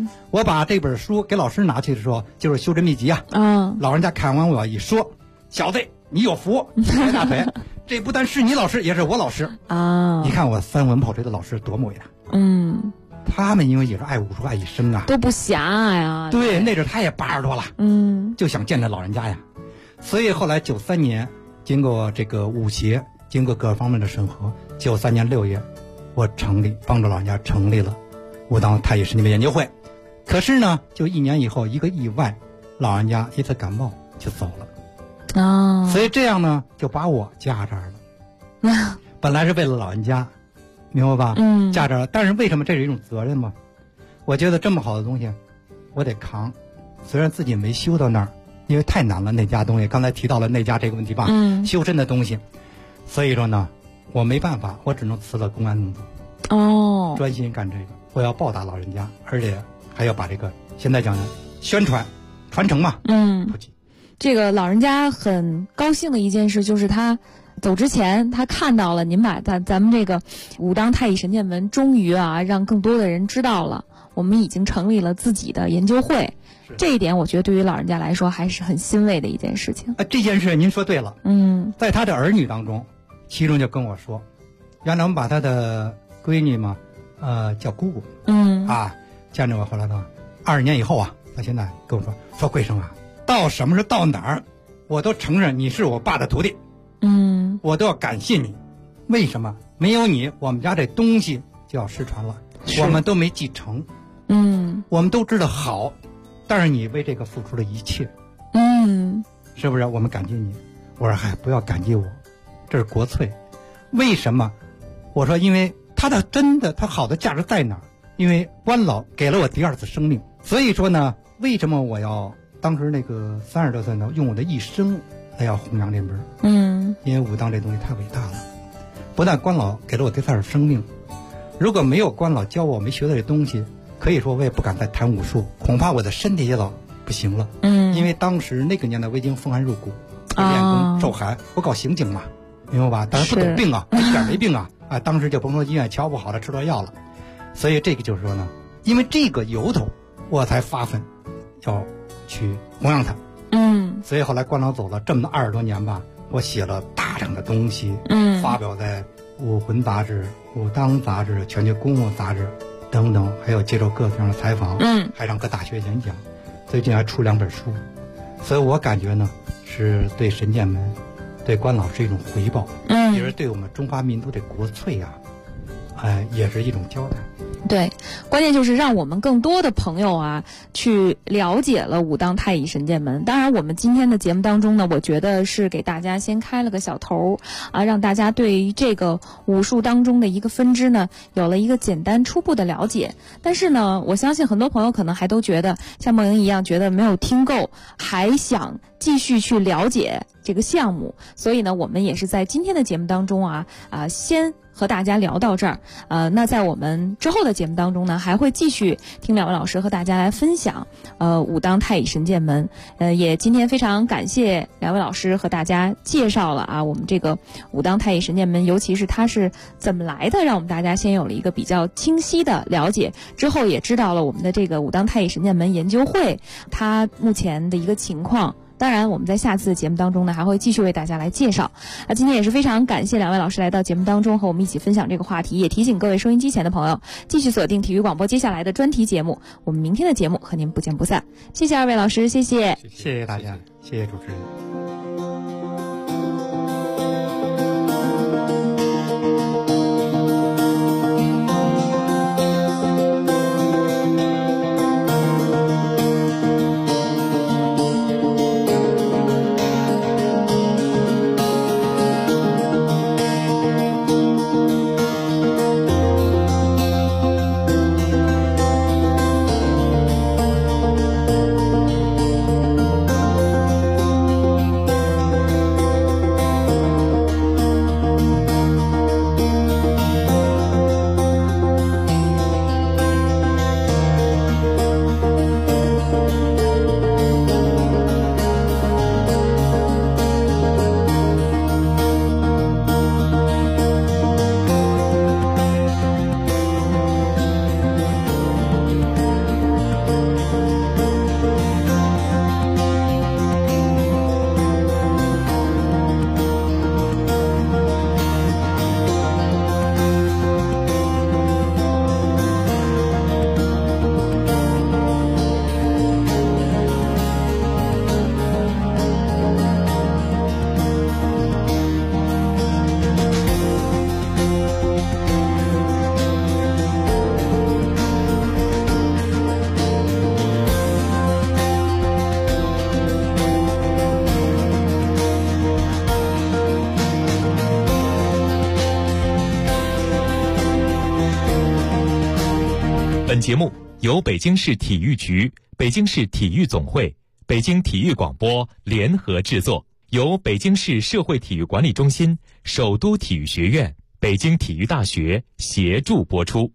我把这本书给老师拿去的时候，就是修真秘籍啊。老人家看完我一说，小子你有福，拍大腿。这不但是你老师，也是我老师啊！你看我三文炮锤的老师多么伟大。他们因为也是爱武术爱一生啊， 都不狭隘啊。 对，那阵他也80多了，就想见这老人家呀。所以后来93年，经过这个武协，经过各方面的审核，93年6月，我帮助老人家成立了武当太乙神剑门研究会。可是呢，就1年以后，一个意外，老人家一次感冒就走了。所以这样呢，就把我架这儿了。本来是为了老人家。明白吧？架着了，但是为什么这是一种责任嘛？我觉得这么好的东西，我得扛。虽然自己没修到那儿，因为太难了那家东西。刚才提到了那家这个问题吧，修身的东西，所以说呢，我没办法，我只能辞了公安工作，专心干这个。我要报答老人家，而且还要把这个现在讲的宣传、传承嘛，普及。 这个老人家很高兴的一件事就是他走之前，他看到了您把咱们这个武当太乙神剑门终于让更多的人知道了，我们已经成立了自己的研究会。这一点我觉得对于老人家来说还是很欣慰的一件事情。 这件事您说对了。在他的儿女当中，其中就跟我说，原来我们把他的闺女嘛，叫姑姑，见着我后来呢，20年以后啊，他现在跟我说贵生啊，到什么时候到哪儿，我都承认你是我爸的徒弟。我都要感谢你，为什么？没有你，我们家这东西就要失传了，我们都没继承。我们都知道好，但是你为这个付出了一切。是不是？我们感激你。我说不要感激我，这是国粹。为什么？我说因为他好的价值在哪儿？因为关老给了我第2次生命。所以说呢，为什么我要当时那个30多岁呢，用我的一生来要弘扬这门？因为武当这东西太伟大了，不但关老给了我第3次生命，如果没有关老教我没学到这东西，可以说我也不敢再谈武术，恐怕我的身体也早不行了。因为当时那个年代我已经风寒入骨，练功受寒，我搞刑警嘛，明白吧？当然不懂病啊，一点没病啊，当时就甭说医院瞧不好了，吃错药了。所以这个就是说呢，因为这个由头，我才发奋要去弘扬它。所以后来关老走了这么20多年吧，我写了大量的东西，发表在武魂杂志、武当杂志、全球公务杂志等等，还有接受各种各样的采访，还上各大学演讲，最近还出2本书。所以我感觉呢，是对神剑门、对关老是一种回报，也是对我们中华民族的国粹啊，也是一种交代。 对，关键就是让我们更多的朋友去了解了武当太乙神剑门。当然我们今天的节目当中呢，我觉得是给大家先开了个小头让大家对于这个武术当中的一个分支呢，有了一个简单初步的了解。但是呢，我相信很多朋友可能还都觉得像梦莹一样，觉得没有听够，还想继续去了解这个项目。所以呢，我们也是在今天的节目当中先和大家聊到这儿。那在我们之后的节目当中呢，还会继续听2位老师和大家来分享武当太乙神剑门。也今天非常感谢2位老师和大家介绍了我们这个武当太乙神剑门，尤其是它是怎么来的，让我们大家先有了一个比较清晰的了解，之后也知道了我们的这个武当太乙神剑门研究会它目前的一个情况。当然我们在下次的节目当中呢，还会继续为大家来介绍。今天也是非常感谢2位老师来到节目当中和我们一起分享这个话题，也提醒各位收音机前的朋友继续锁定体育广播接下来的专题节目，我们明天的节目和您不见不散。谢谢2位老师，谢谢大家，谢谢主持人。 本节目由北京市体育局、北京市体育总会、北京体育广播联合制作，由北京市社会体育管理中心、首都体育学院、北京体育大学协助播出。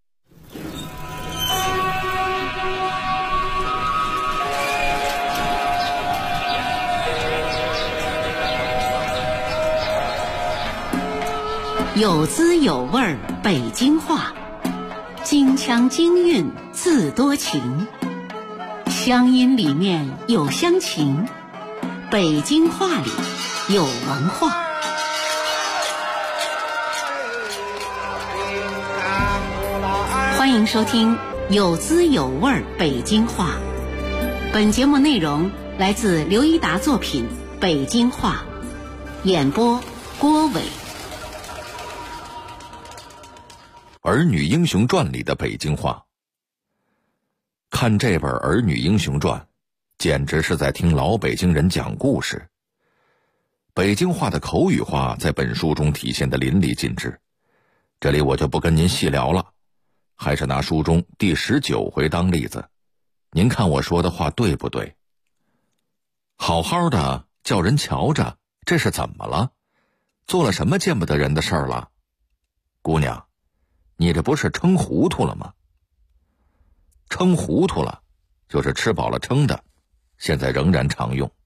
有滋有味儿北京话，京腔京韵自多情，乡音里面有乡情，北京话里有文化。欢迎收听有滋有味儿北京话。本节目内容来自刘一达作品《北京话》，演播郭伟。 《儿女英雄传》里的北京话。看这本《儿女英雄传》，简直是在听老北京人讲故事。北京话的口语化在本书中体现得淋漓尽致，这里我就不跟您细聊了，还是拿书中第19回当例子，您看我说的话对不对？好好的叫人瞧着，这是怎么了？做了什么见不得人的事儿了？姑娘，你这不是撑糊涂了吗？撑糊涂了就是吃饱了撑的，现在仍然常用。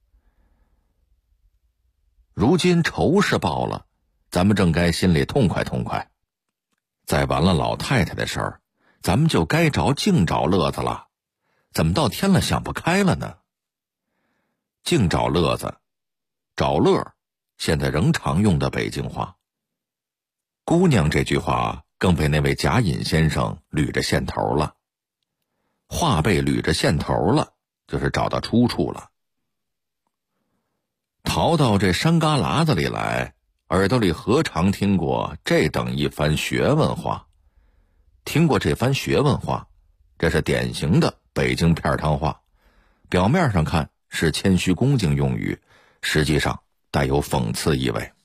如今仇是报了，咱们正该心里痛快痛快。再完了老太太的事儿，咱们就该净找乐子了，怎么到天了想不开了呢？净找乐子，找乐，现在仍常用的北京话。姑娘这句话更被那位贾隐先生捋着线头了。话被捋着线头了，就是找到出处了。逃到这山旮旯子里来，耳朵里何尝听过这等一番学问话？听过这番学问话，这是典型的北京片汤话，表面上看是谦虚恭敬用语，实际上带有讽刺意味。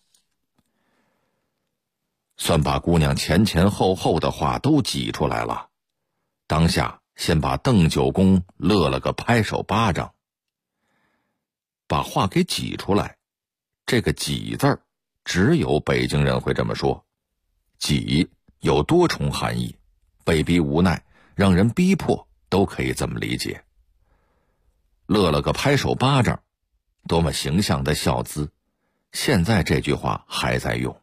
算把姑娘前前后后的话都挤出来了，当下先把邓九公乐了个拍手巴掌。把话给挤出来，这个挤字儿只有北京人会这么说。挤有多重含义，被逼无奈，让人逼迫，都可以这么理解。乐了个拍手巴掌，多么形象的笑姿，现在这句话还在用。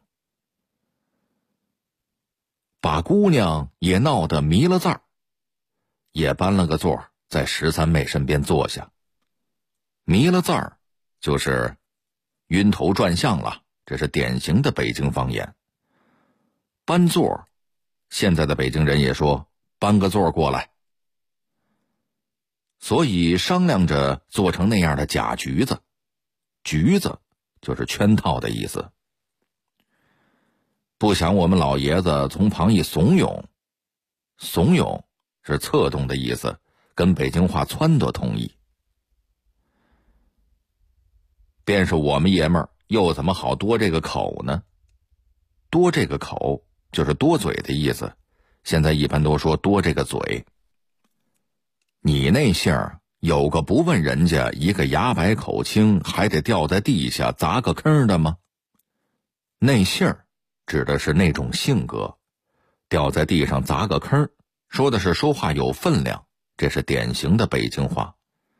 把姑娘也闹得迷了字儿，也搬了个座在13妹身边坐下。迷了字儿就是晕头转向了，这是典型的北京方言。搬座，现在的北京人也说搬个座过来。所以商量着做成那样的假局子，局子就是圈套的意思。不想我们老爷子从旁一怂恿，怂恿是策动的意思，跟北京话撺掇同义。便是我们爷们儿又怎么好多这个口呢？多这个口就是多嘴的意思，现在一般都说多这个嘴。你那姓儿有个不问人家一个牙白口清还得掉在地下砸个坑的吗？那姓儿指的是那种性格，掉在地上砸个坑，说的是说话有分量，这是典型的北京话。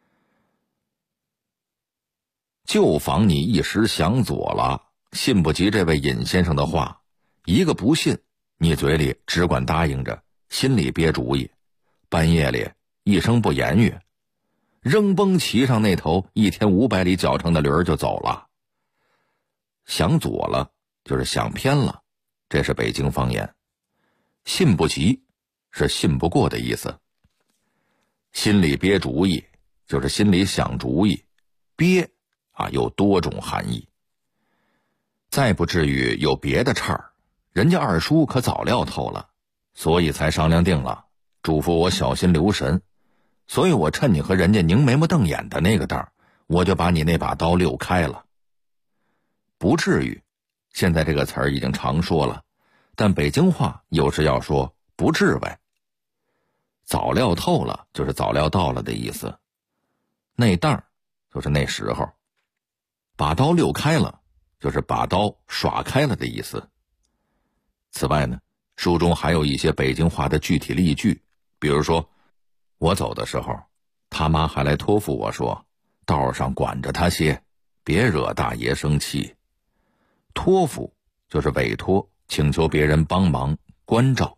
就防你一时想左了，信不及这位尹先生的话，一个不信，你嘴里只管答应着，心里憋主意，半夜里一声不言语，扔崩骑上那头1天500里脚程的驴儿就走了。想左了就是想偏了，这是北京方言。信不及是信不过的意思。心里憋主意就是心里想主意，憋有多种含义。再不至于有别的岔儿，人家二叔可早料透了，所以才商量定了，嘱咐我小心留神。所以我趁你和人家拧眉毛瞪眼的那个当，我就把你那把刀溜开了。不至于，现在这个词儿已经常说了，但北京话有时要说不至为。 早料透了就是早料到了的意思，那当就是那时候，把刀溜开了就是把刀耍开了的意思。此外呢，书中还有一些北京话的具体例句，比如说我走的时候，他妈还来托付我说，道上管着他些，别惹大爷生气。托付就是委托，请求别人帮忙关照。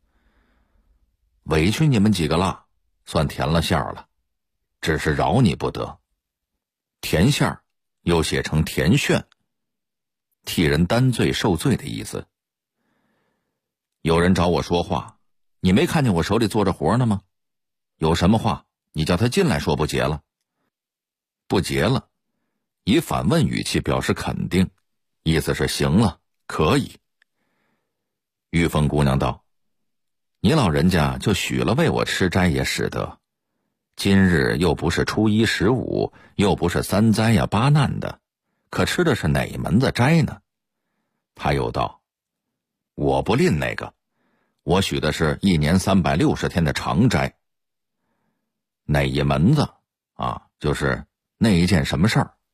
委屈你们几个了，算填了馅了，只是饶你不得。填馅儿又写成填炫，替人担罪受罪的意思。有人找我说话，你没看见我手里做着活呢吗？有什么话你叫他进来说不结了。不结了，以反问语气表示肯定，意思是行了，可以。玉凤姑娘道，你老人家就许了为我吃斋也使得，今日又不是初一15，又不是三灾呀八难的，可吃的是哪门子斋呢？他又道，我不吝那个，我许的是1年360天的长斋。哪一门子啊？就是那一件什么事儿。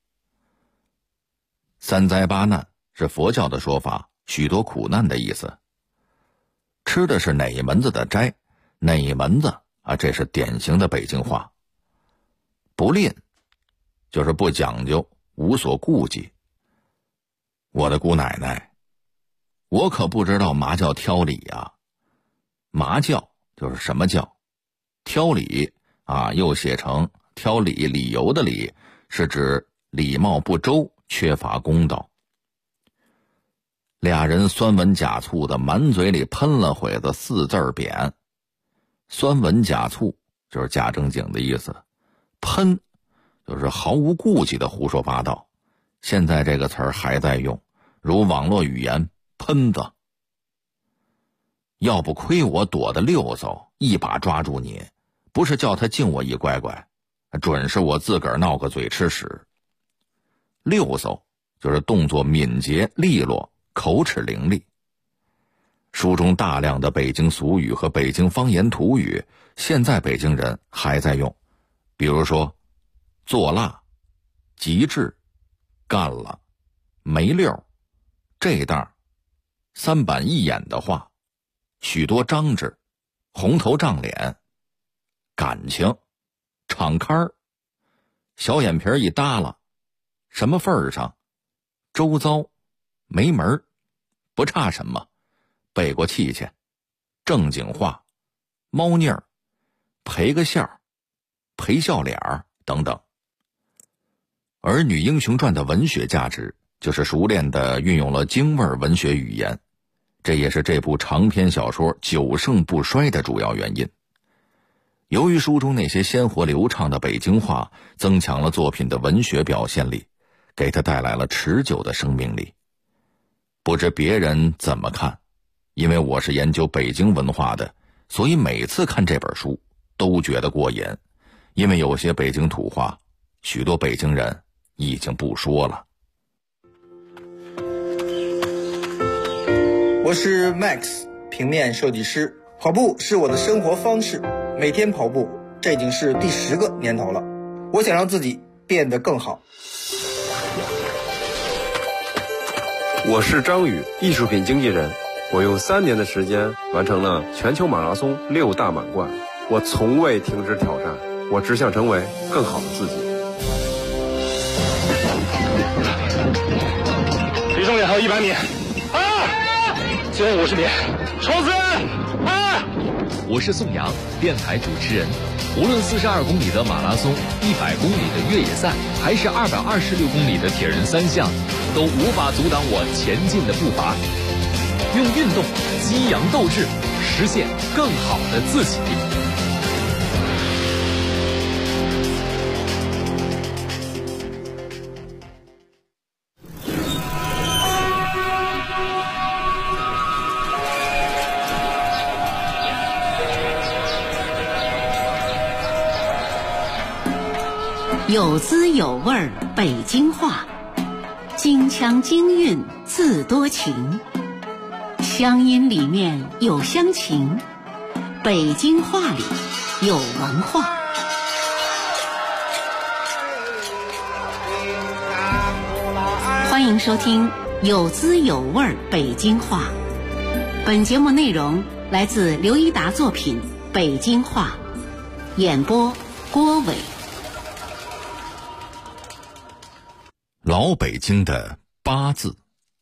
三灾八难是佛教的说法，许多苦难的意思。吃的是哪一门子的斋，哪一门子啊？这是典型的北京话。不吝就是不讲究，无所顾忌。我的姑奶奶，我可不知道嘛叫挑理呀。嘛教就是什么教，挑理啊，又写成挑理，理由的理，是指礼貌不周，缺乏公道。俩人酸文假醋的满嘴里喷了会子4字贬。酸文假醋就是假正经的意思，喷就是毫无顾忌的胡说八道。现在这个词儿还在用，如网络语言喷子。要不亏我躲得溜嗖，一把抓住你，不是叫他敬我一乖乖，准是我自个儿闹个嘴吃屎。溜嗖就是动作敏捷利落，口齿伶俐。书中大量的北京俗语和北京方言土语，现在北京人还在用，比如说做辣、极致、干了、没溜、这当、三板一眼的话，许多张志、红头胀脸、感情、敞开儿、小眼皮一耷拉、什么份儿上、周遭、没门儿、不差什么、背过气去、正经话、猫腻儿、赔个笑儿、赔笑脸儿等等。而《女英雄传》的文学价值就是熟练地运用了京味文学语言，这也是这部长篇小说久盛不衰的主要原因。由于书中那些鲜活流畅的北京话增强了作品的文学表现力，给它带来了持久的生命力。不知别人怎么看，因为我是研究北京文化的，所以每次看这本书都觉得过瘾，因为有些北京土话许多北京人已经不说了。 我是 Max， 平面设计师。跑步是我的生活方式，每天跑步，这已经是第10个年头了。我想让自己变得更好。 我是张宇，艺术品经纪人。我用3年的时间完成了全球马拉松6大满贯。我从未停止挑战，我只想成为更好的自己。 离终点还有100米。最后50米，冲刺！ 我是宋阳，电台主持人。无论42公里的马拉松、100公里的越野赛，还是226公里的铁人3项，都无法阻挡我前进的步伐。用运动激扬斗志，实现更好的自己。 有滋有味儿北京话，京腔京韵字多情，乡音里面有乡情， 北京话里有文化。欢迎收听有滋有味北京话。本节目内容来自刘一达作品《北京话》，演播郭伟。 老北京的八字。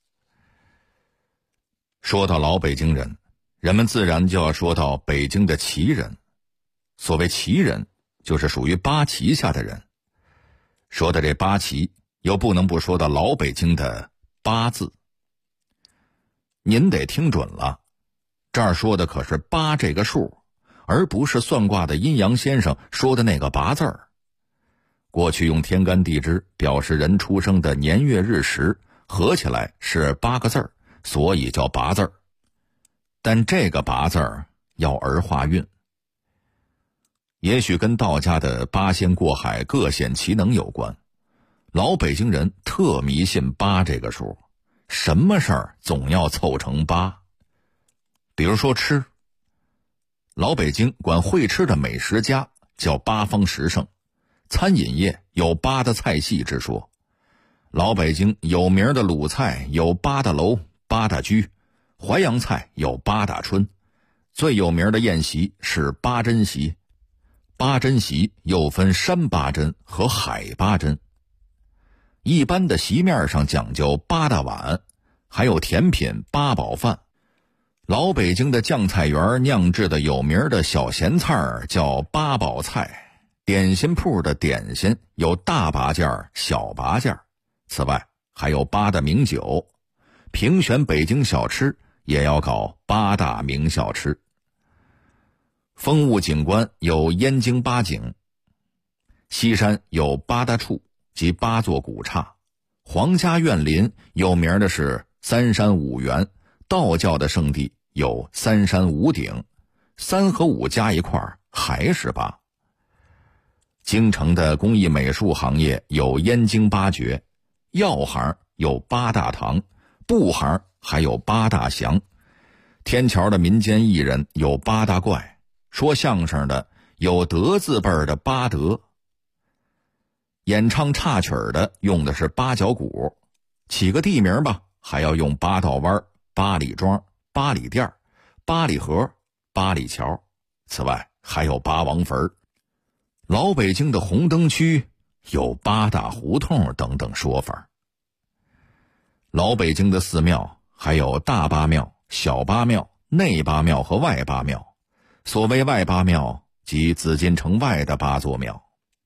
说到老北京人，人们自然就要说到北京的旗人。所谓旗人，就是属于八旗下的人。说的这八旗，又不能不说到老北京的八字。您得听准了，这儿说的可是八这个数，而不是算卦的阴阳先生说的那个八字儿。过去用天干地支表示人出生的年月日时，合起来是8个字儿，所以叫八字儿。但这个八字儿要儿化韵，也许跟道家的八仙过海各显其能有关。老北京人特迷信8这个数，什么事儿总要凑成8。比如说吃，老北京管会吃的美食家叫八方食圣，餐饮业有8大菜系之说。老北京有名的鲁菜有8大楼、8大居，淮扬菜有8大春，最有名的宴席是8珍席。8珍席又分山8珍和海8珍。一般的席面上讲究8大碗，还有甜品8宝饭。老北京的酱菜园酿制的有名的小咸菜叫8宝菜，点心铺的点心有大八件、小八件。此外还有8大名酒，评选北京小吃也要搞8大名小吃。风物景观有燕京8景，西山有8大处及8座古刹，皇家园林有名的是3山5园，道教的圣地有3山5顶，3和5加一块还是8。京城的工艺美术行业有燕京8绝，药行有8大堂，布行还有8大祥，天桥的民间艺人有8大怪，说相声的有德字辈的8德，演唱插曲的用的是8角鼓，起个地名吧，还要用8道湾、8里庄、8里店、8里河、8里桥，此外还有8王坟。老北京的红灯区有8大胡同等等说法。老北京的寺庙还有大八庙、小八庙、内八庙和外八庙。所谓外八庙，即紫禁城外的8座庙。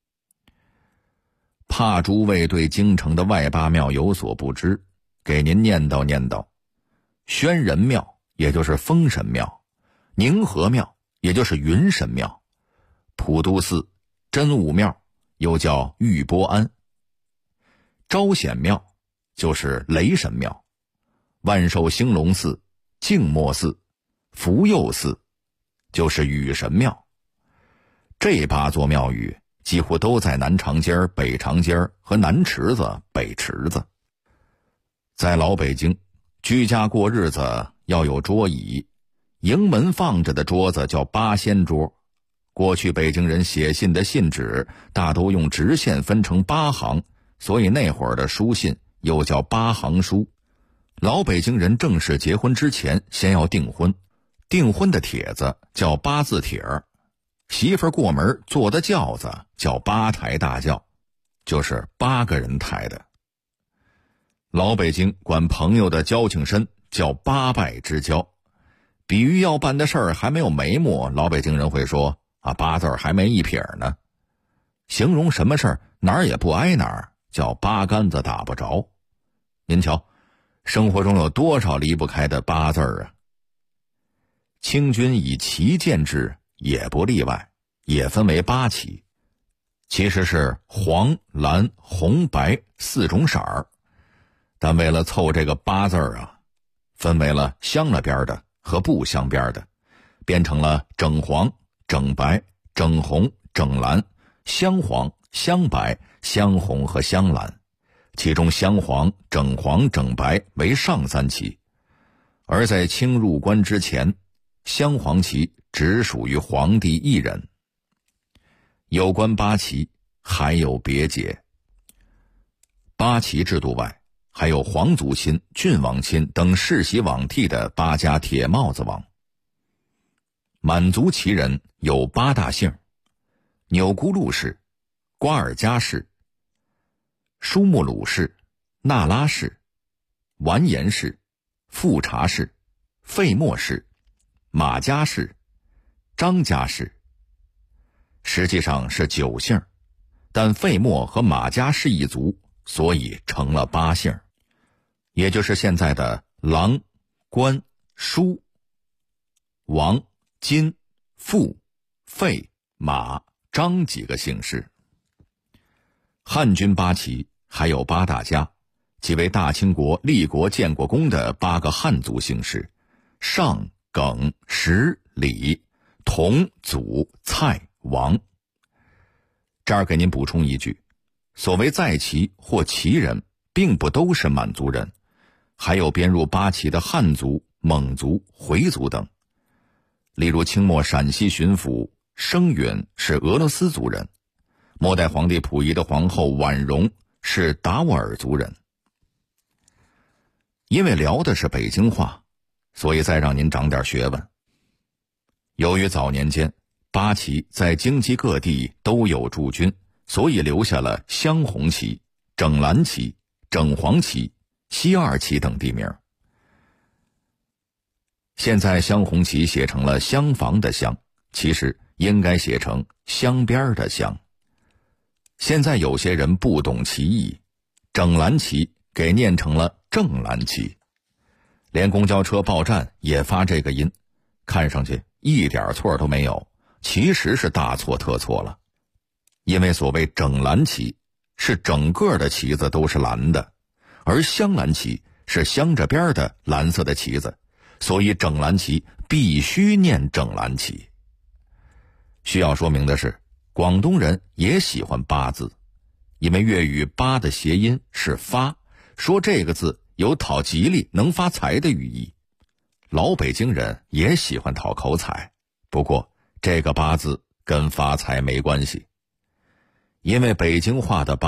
怕诸位对京城的外八庙有所不知，给您念叨念叨。宣仁庙也就是封神庙，宁和庙也就是云神庙，普渡寺、真武庙又叫玉波庵，招显庙就是雷神庙，万寿兴隆寺、静默寺、福佑寺就是雨神庙。这8座庙宇几乎都在南长街、北长街和南池子、北池子。在老北京，居家过日子要有桌椅，迎门放着的桌子叫八仙桌。过去北京人写信的信纸大多用直线分成8行，所以那会儿的书信又叫8行书。老北京人正式结婚之前先要订婚，订婚的帖子叫8字帖儿，媳妇过门坐的轿子叫8抬大轿，就是8个人抬的。老北京管朋友的交情深叫8拜之交，比喻要办的事儿还没有眉目，老北京人会说8字还没一撇呢。形容什么事儿哪儿也不挨哪儿，叫8竿子打不着。您瞧，生活中有多少离不开的8字啊？清军以旗见之也不例外，也分为8旗，其实是黄、蓝、红、白4种色儿，但为了凑这个8字分为了镶了边的和不镶边的，变成了整黄、整白、整红、整蓝、镶黄、镶白、镶红和镶蓝，其中镶黄、整黄、整白为上3旗。而在清入关之前，镶黄旗只属于皇帝一人。有关八旗还有别解。八旗制度外，还有皇族亲、郡王亲等世袭罔替的八家铁帽子王。满族旗人有八大姓：钮钴禄氏、瓜尔佳氏、舒木鲁氏、那拉氏、完颜氏、富察氏、费默氏、马家氏、张家氏。实际上是9姓，但费默和马家氏一族，所以成了8姓，也就是现在的郎、关、舒、王、金、富、费、马、张几个姓氏。汉军八旗还有8大家，即为大清国立国建国功的8个汉族姓氏：尚、耿、石、李、佟、祖、蔡、王。这儿给您补充一句，所谓在旗或旗人并不都是满族人，还有编入八旗的汉族、蒙族、回族等。例如清末陕西巡抚生允是俄罗斯族人，末代皇帝溥仪的皇后婉容是达斡尔族人。因为聊的是北京话，所以再让您长点学问。由于早年间八旗在京畿各地都有驻军，所以留下了镶红旗、整蓝旗、整黄旗、西二旗等地名。现在镶红旗写成了厢房的厢，其实应该写成镶边的镶。现在有些人不懂旗义，整蓝旗给念成了正蓝旗，连公交车报站也发这个音，看上去一点错都没有，其实是大错特错了。因为所谓整蓝旗是整个的旗子都是蓝的，而镶蓝旗是镶着边的蓝色的旗子，所以整蓝旗必须念整蓝旗。需要说明的是，广东人也喜欢八字，因为粤语八的谐音是发，说这个字有讨吉利能发财的寓意。老北京人也喜欢讨口彩，不过这个八字跟发财没关系，因为北京话的八